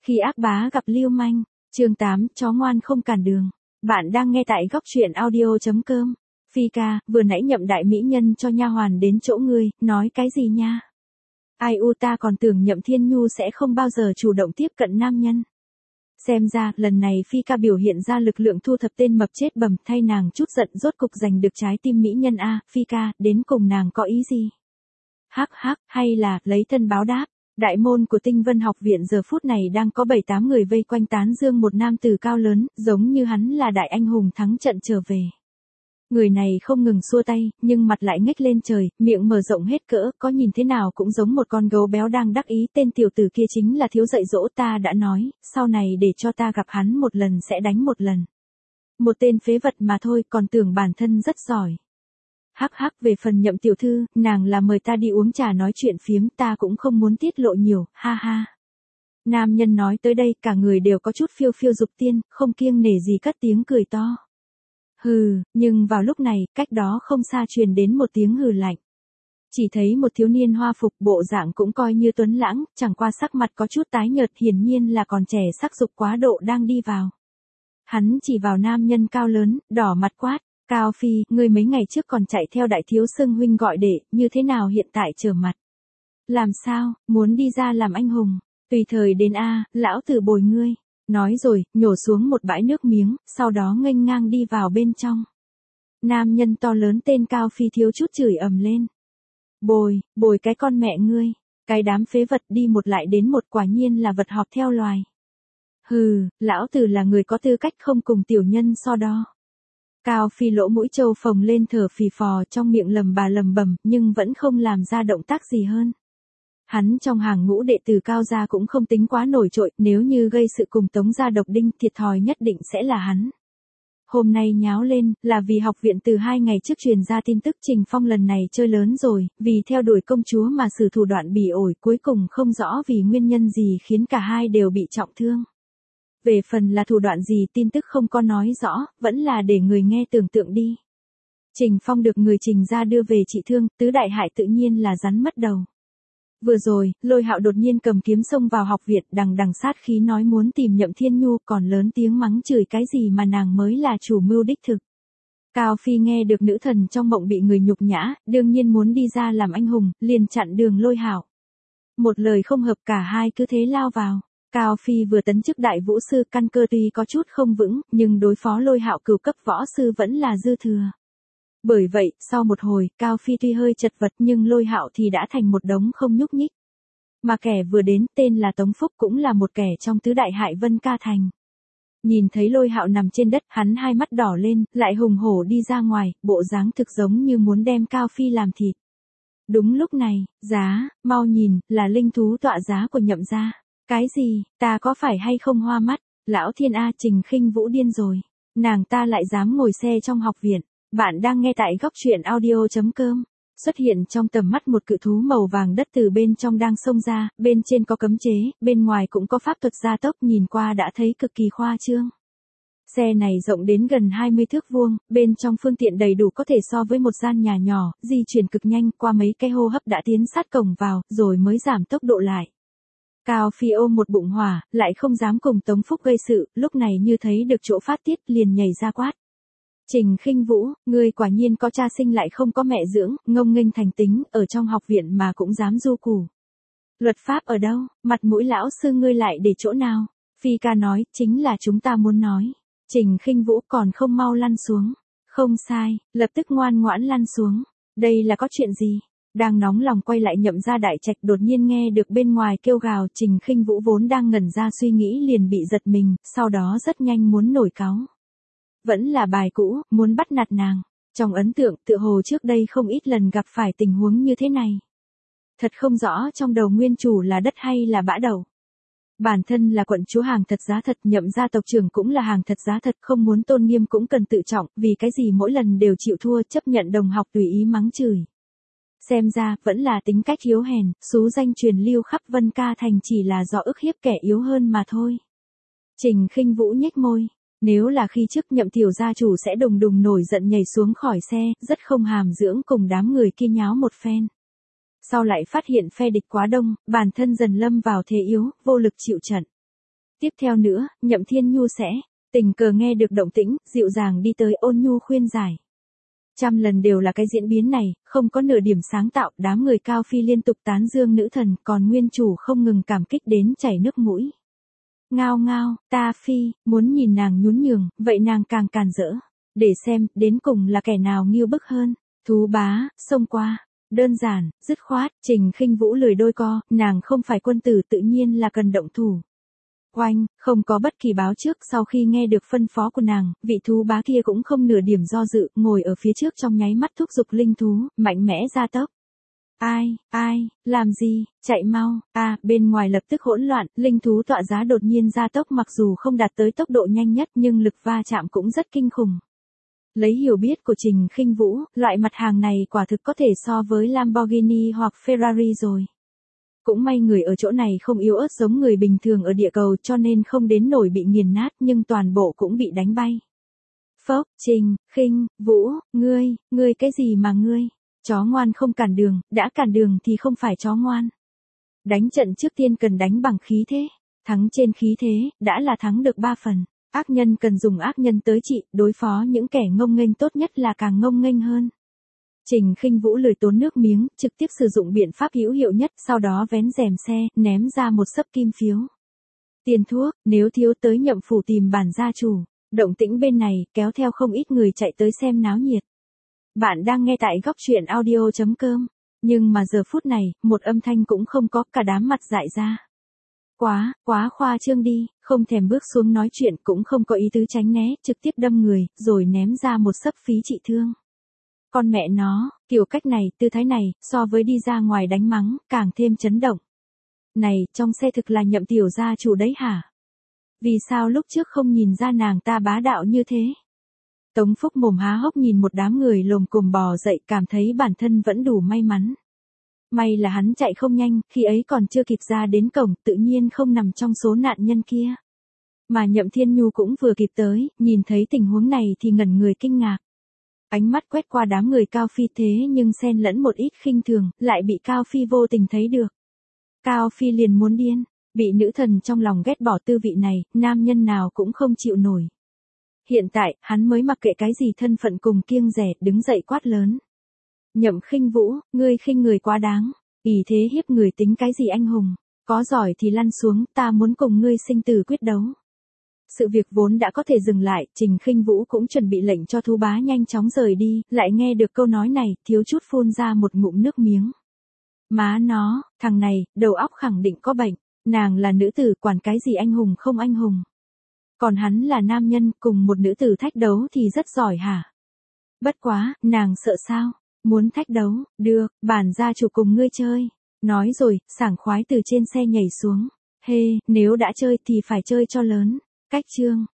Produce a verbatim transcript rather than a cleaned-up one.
Khi ác bá gặp lưu manh, chương tám, chó ngoan không cản đường. Bạn đang nghe tại góc truyện audio.com. Phi ca, vừa nãy nhậm đại mỹ nhân cho nha hoàn đến chỗ ngươi, nói cái gì nha? Ai u ta còn tưởng nhậm thiên nhu sẽ không bao giờ chủ động tiếp cận nam nhân. Xem ra, lần này Phi ca biểu hiện ra lực lượng thu thập tên mập chết bầm thay nàng chút giận rốt cục giành được trái tim mỹ nhân a. Phi ca, đến cùng nàng có ý gì? Hắc hắc, hay là, lấy thân báo đáp. Đại môn của Tinh Vân học viện giờ phút này đang có bảy tám người vây quanh tán dương một nam tử cao lớn, giống như hắn là đại anh hùng thắng trận trở về. Người này không ngừng xua tay, nhưng mặt lại ngếch lên trời, miệng mở rộng hết cỡ, có nhìn thế nào cũng giống một con gấu béo đang đắc ý. Tên tiểu tử kia chính là thiếu dạy dỗ, ta đã nói, sau này để cho ta gặp hắn một lần sẽ đánh một lần. Một tên phế vật mà thôi, còn tưởng bản thân rất giỏi. Hắc hắc, về phần nhậm tiểu thư, nàng là mời ta đi uống trà nói chuyện phiếm, ta cũng không muốn tiết lộ nhiều, ha ha. Nam nhân nói tới đây, cả người đều có chút phiêu phiêu dục tiên, không kiêng nể gì cất tiếng cười to. Hừ, nhưng vào lúc này, cách đó không xa truyền đến một tiếng hừ lạnh. Chỉ thấy một thiếu niên hoa phục, bộ dạng cũng coi như tuấn lãng, chẳng qua sắc mặt có chút tái nhợt, hiển nhiên là còn trẻ sắc dục quá độ đang đi vào. Hắn chỉ vào nam nhân cao lớn, đỏ mặt quát. Cao Phi, ngươi mấy ngày trước còn chạy theo đại thiếu xưng huynh gọi đệ, như thế nào hiện tại trở mặt? Làm sao, muốn đi ra làm anh hùng? Tùy thời đến a, lão tử bồi ngươi. Nói rồi, nhổ xuống một bãi nước miếng, sau đó nghênh ngang đi vào bên trong. Nam nhân to lớn tên Cao Phi thiếu chút chửi ầm lên. Bồi, bồi cái con mẹ ngươi, cái đám phế vật đi một lại đến một, quả nhiên là vật họp theo loài. Hừ, lão tử là người có tư cách không cùng tiểu nhân so đo. Cao Phi lỗ mũi trâu phồng lên thở phì phò, trong miệng lầm bà lầm bầm, nhưng vẫn không làm ra động tác gì hơn. Hắn trong hàng ngũ đệ tử Cao gia cũng không tính quá nổi trội, nếu như gây sự cùng Tống gia độc đinh, thiệt thòi nhất định sẽ là hắn. Hôm nay nháo lên, là vì học viện từ hai ngày trước truyền ra tin tức Trình Phong lần này chơi lớn rồi, vì theo đuổi công chúa mà sử thủ đoạn bỉ ổi, cuối cùng không rõ vì nguyên nhân gì khiến cả hai đều bị trọng thương. Về phần là thủ đoạn gì tin tức không có nói rõ, vẫn là để người nghe tưởng tượng đi. Trình Phong được người Trình ra đưa về trị thương, tứ đại hại tự nhiên là rắn mất đầu. Vừa rồi, Lôi Hạo đột nhiên cầm kiếm xông vào học viện, đằng đằng sát khí nói muốn tìm Nhậm Thiên Nhu, còn lớn tiếng mắng chửi cái gì mà nàng mới là chủ mưu đích thực. Cao Phi nghe được nữ thần trong mộng bị người nhục nhã, đương nhiên muốn đi ra làm anh hùng, liền chặn đường Lôi Hạo. Một lời không hợp, cả hai cứ thế lao vào. Cao Phi vừa tấn chức đại vũ sư, căn cơ tuy có chút không vững, nhưng đối phó Lôi Hạo cửu cấp võ sư vẫn là dư thừa. Bởi vậy, sau một hồi, Cao Phi tuy hơi chật vật nhưng Lôi Hạo thì đã thành một đống không nhúc nhích. Mà kẻ vừa đến, tên là Tống Phúc, cũng là một kẻ trong tứ đại hại Vân Ca Thành. Nhìn thấy Lôi Hạo nằm trên đất, hắn hai mắt đỏ lên, lại hùng hổ đi ra ngoài, bộ dáng thực giống như muốn đem Cao Phi làm thịt. Đúng lúc này, giá, mau nhìn, là linh thú tọa giá của Nhậm gia. Cái gì, ta có phải hay không hoa mắt? Lão thiên A, Trình Khinh Vũ điên rồi. Nàng ta lại dám ngồi xe trong học viện. Bạn đang nghe tại góc truyện audio.com. Xuất hiện trong tầm mắt một cự thú màu vàng đất từ bên trong đang xông ra, bên trên có cấm chế, bên ngoài cũng có pháp thuật gia tốc, nhìn qua đã thấy cực kỳ khoa trương. Xe này rộng đến gần hai mươi thước vuông, bên trong phương tiện đầy đủ có thể so với một gian nhà nhỏ, di chuyển cực nhanh, qua mấy cái hô hấp đã tiến sát cổng vào, rồi mới giảm tốc độ lại. Cao Phi ôm một bụng hỏa, lại không dám cùng Tống Phúc gây sự, lúc này như thấy được chỗ phát tiết, liền nhảy ra quát. Trình Khinh Vũ, ngươi quả nhiên có cha sinh lại không có mẹ dưỡng, ngông nghênh thành tính, ở trong học viện mà cũng dám du củ. Luật pháp ở đâu, mặt mũi lão sư ngươi lại để chỗ nào? Phi ca nói, chính là chúng ta muốn nói. Trình Khinh Vũ còn không mau lăn xuống. Không sai, lập tức ngoan ngoãn lăn xuống. Đây là có chuyện gì? Đang nóng lòng quay lại Nhậm gia đại trạch, đột nhiên nghe được bên ngoài kêu gào, Trình Khinh Vũ vốn đang ngẩn ra suy nghĩ liền bị giật mình, sau đó rất nhanh muốn nổi cáu. Vẫn là bài cũ, muốn bắt nạt nàng. Trong ấn tượng, tựa hồ trước đây không ít lần gặp phải tình huống như thế này. Thật không rõ trong đầu nguyên chủ là đất hay là bã đậu. Bản thân là quận chúa hàng thật giá thật, Nhậm gia tộc trưởng cũng là hàng thật giá thật, không muốn tôn nghiêm cũng cần tự trọng, vì cái gì mỗi lần đều chịu thua, chấp nhận đồng học tùy ý mắng chửi. Xem ra, vẫn là tính cách hiếu hèn, xú danh truyền lưu khắp Vân Ca Thành chỉ là do ức hiếp kẻ yếu hơn mà thôi. Trình Khinh Vũ nhếch môi. Nếu là khi trước Nhậm tiểu gia chủ sẽ đùng đùng nổi giận nhảy xuống khỏi xe, rất không hàm dưỡng cùng đám người kia nháo một phen. Sau lại phát hiện phe địch quá đông, bản thân dần lâm vào thế yếu, vô lực chịu trận. Tiếp theo nữa, Nhậm Thiên Nhu sẽ, tình cờ nghe được động tĩnh, dịu dàng đi tới ôn nhu khuyên giải. Trăm lần đều là cái diễn biến này, không có nửa điểm sáng tạo, đám người Cao Phi liên tục tán dương nữ thần, còn nguyên chủ không ngừng cảm kích đến chảy nước mũi. Ngao ngao, ta Phi, muốn nhìn nàng nhún nhường, vậy nàng càng càn rỡ. Để xem, đến cùng là kẻ nào nghiêu bức hơn. Thú bá, xông qua. Đơn giản, dứt khoát, Trình Khinh Vũ lười đôi co, nàng không phải quân tử tự nhiên là cần động thủ. Oanh, không có bất kỳ báo trước, sau khi nghe được phân phó của nàng, vị thú bá kia cũng không nửa điểm do dự, ngồi ở phía trước trong nháy mắt thúc giục linh thú, mạnh mẽ ra tốc. Ai, ai, làm gì, chạy mau, à, bên ngoài lập tức hỗn loạn, linh thú tọa giá đột nhiên ra tốc mặc dù không đạt tới tốc độ nhanh nhất nhưng lực va chạm cũng rất kinh khủng. Lấy hiểu biết của Trình Khinh Vũ, loại mặt hàng này quả thực có thể so với Lamborghini hoặc Ferrari rồi. Cũng may người ở chỗ này không yếu ớt giống người bình thường ở địa cầu cho nên không đến nổi bị nghiền nát nhưng toàn bộ cũng bị đánh bay. Phốc, Trình, Khinh, Vũ, ngươi, ngươi cái gì mà ngươi? Chó ngoan không cản đường, đã cản đường thì không phải chó ngoan. Đánh trận trước tiên cần đánh bằng khí thế. Thắng trên khí thế, đã là thắng được ba phần. Ác nhân cần dùng ác nhân tới trị, đối phó những kẻ ngông nghênh tốt nhất là càng ngông nghênh hơn. Trình Khinh Vũ lười tốn nước miếng, trực tiếp sử dụng biện pháp hữu hiệu nhất, sau đó vén rèm xe, ném ra một xấp kim phiếu. Tiền thuốc, nếu thiếu tới Nhậm phủ tìm bản gia chủ. Động tĩnh bên này, kéo theo không ít người chạy tới xem náo nhiệt. Bạn đang nghe tại góc truyện audio chấm com. Nhưng mà giờ phút này, một âm thanh cũng không có, cả đám mặt dại ra. Quá, quá khoa trương đi, không thèm bước xuống nói chuyện cũng không có ý tứ tránh né, trực tiếp đâm người, rồi ném ra một xấp phí trị thương. Con mẹ nó, kiểu cách này, tư thái này, so với đi ra ngoài đánh mắng, càng thêm chấn động. Này, trong xe thực là Nhậm tiểu gia chủ đấy hả? Vì sao lúc trước không nhìn ra nàng ta bá đạo như thế? Tống Phúc mồm há hốc nhìn một đám người lồm cồm bò dậy cảm thấy bản thân vẫn đủ may mắn. May là hắn chạy không nhanh, khi ấy còn chưa kịp ra đến cổng, tự nhiên không nằm trong số nạn nhân kia. Mà Nhậm Thiên Nhu cũng vừa kịp tới, nhìn thấy tình huống này thì ngẩn người kinh ngạc. Ánh mắt quét qua đám người Cao Phi thế nhưng xen lẫn một ít khinh thường, lại bị Cao Phi vô tình thấy được. Cao Phi liền muốn điên, bị nữ thần trong lòng ghét bỏ tư vị này, nam nhân nào cũng không chịu nổi. Hiện tại, hắn mới mặc kệ cái gì thân phận cùng kiêng rẻ, đứng dậy quát lớn. Nhậm Khinh Vũ, ngươi khinh người quá đáng, ỷ thế hiếp người tính cái gì anh hùng, có giỏi thì lăn xuống, ta muốn cùng ngươi sinh tử quyết đấu. Sự việc vốn đã có thể dừng lại, Trình Khinh Vũ cũng chuẩn bị lệnh cho thú bá nhanh chóng rời đi, lại nghe được câu nói này, thiếu chút phun ra một ngụm nước miếng. Má nó, thằng này, đầu óc khẳng định có bệnh, nàng là nữ tử quản cái gì anh hùng không anh hùng. Còn hắn là nam nhân, cùng một nữ tử thách đấu thì rất giỏi hả? Bất quá, nàng sợ sao? Muốn thách đấu, được, bản gia chủ cùng ngươi chơi. Nói rồi, sảng khoái từ trên xe nhảy xuống. Hê, nếu đã chơi thì phải chơi cho lớn. Cách chương.